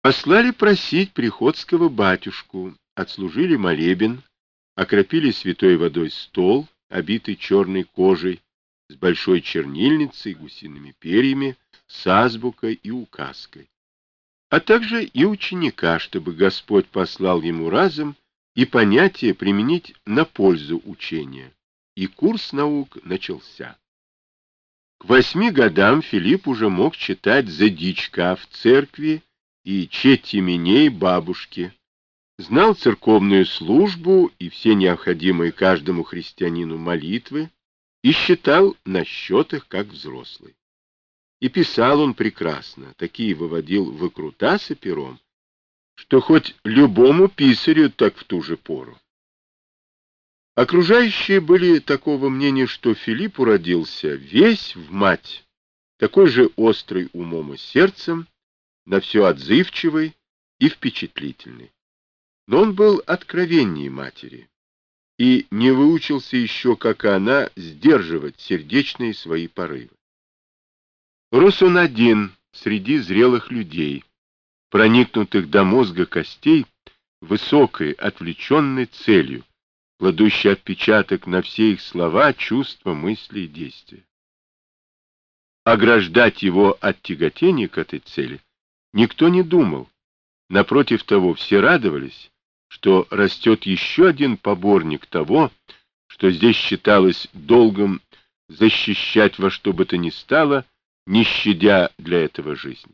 Послали просить приходского батюшку, отслужили молебен, окропили святой водой стол, обитый черной кожей, с большой чернильницей, гусиными перьями, с азбукой и указкой, а также и ученика, чтобы Господь послал ему разум и понятие применить на пользу учения. И курс наук начался. К 8 годам Филипп уже мог читать за дичка в церкви и четь именей бабушки, знал церковную службу и все необходимые каждому христианину молитвы и считал на счетах как взрослый. И писал он прекрасно, такие выводил выкрутасы пером, что хоть любому писарю так в ту же пору. Окружающие были такого мнения, что Филипп уродился весь в мать, такой же острый умом и сердцем, на все отзывчивый и впечатлительный. Но он был откровеннее матери и не выучился еще, как и она, сдерживать сердечные свои порывы. Рос он один среди зрелых людей, проникнутых до мозга костей высокой, отвлеченной целью, кладущей отпечаток на все их слова, чувства, мысли и действия. Ограждать его от тяготения к этой цели никто не думал. Напротив того, все радовались, что растет еще один поборник того, что здесь считалось долгом защищать во что бы то ни стало, не щадя для этого жизни.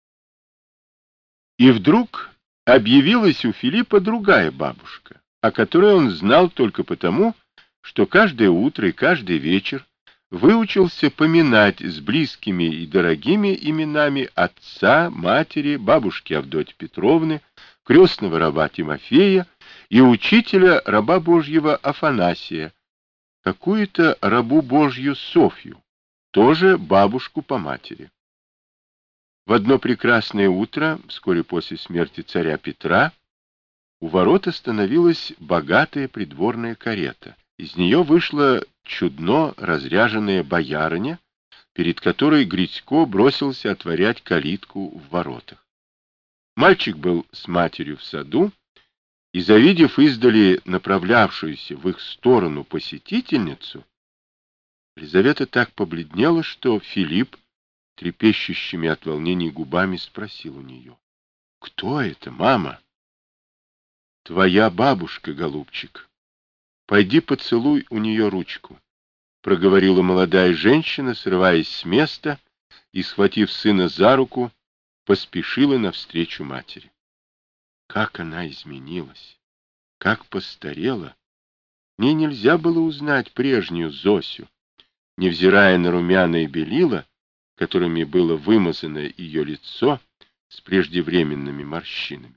И вдруг объявилась у Филиппа другая бабушка, о которой он знал только потому, что каждое утро и каждый вечер выучился поминать с близкими и дорогими именами отца, матери, бабушки Авдотьи Петровны, крестного раба Тимофея и учителя раба Божьего Афанасия, какую-то рабу Божью Софью, тоже бабушку по матери. В одно прекрасное утро, вскоре после смерти царя Петра, у ворот остановилась богатая придворная карета. Из нее вышла чудно разряженная боярыня, перед которой Грицько бросился отворять калитку в воротах. Мальчик был с матерью в саду, и, завидев издали направлявшуюся в их сторону посетительницу, Лизавета так побледнела, что Филипп, трепещущими от волнения губами, спросил у нее: «Кто это, мама?» «Твоя бабушка, голубчик. Пойди поцелуй у нее ручку», — проговорила молодая женщина, срываясь с места и, схватив сына за руку, поспешила навстречу матери. Как она изменилась, как постарела! Мне нельзя было узнать прежнюю Зосю, невзирая на румяные белила, которыми было вымазано ее лицо с преждевременными морщинами.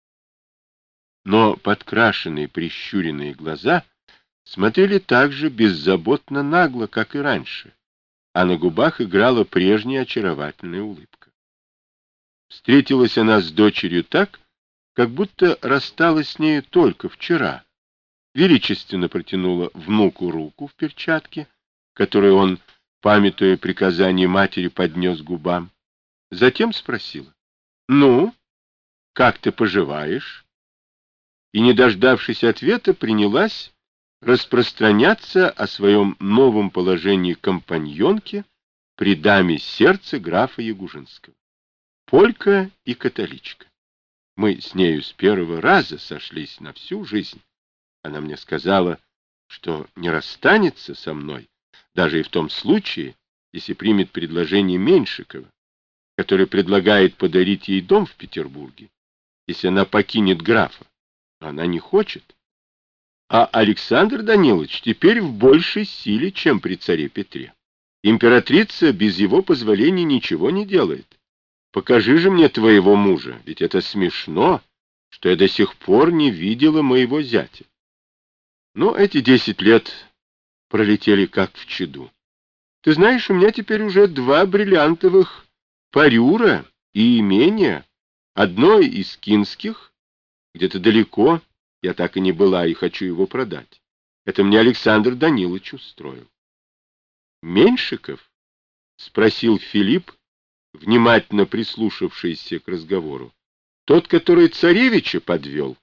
Но подкрашенные прищуренные глаза смотрели так же беззаботно нагло, как и раньше, а на губах играла прежняя очаровательная улыбка. Встретилась она с дочерью так, как будто рассталась с нею только вчера. Величественно протянула внуку руку в перчатке, которую он, памятуя приказание матери, поднес к губам. Затем спросила: «Ну, как ты поживаешь?» И, не дождавшись ответа, принялась распространяться о своем новом положении компаньонки при даме сердца графа Ягужинского. Полька и католичка. Мы с нею с первого раза сошлись на всю жизнь. Она мне сказала, что не расстанется со мной, даже и в том случае, если примет предложение Меньшикова, который предлагает подарить ей дом в Петербурге, если она покинет графа. Но она не хочет. А Александр Данилович теперь в большей силе, чем при царе Петре. Императрица без его позволения ничего не делает. Покажи же мне твоего мужа, ведь это смешно, что я до сих пор не видела моего зятя. Но эти 10 лет пролетели как в чаду. Ты знаешь, у меня теперь уже 2 бриллиантовых парюра и имения. Одно из Кинских, где-то далеко, я так и не была и хочу его продать. Это мне Александр Данилович устроил. Меньшиков? — спросил Филипп, внимательно прислушавшийся к разговору. Тот, который царевича подвел,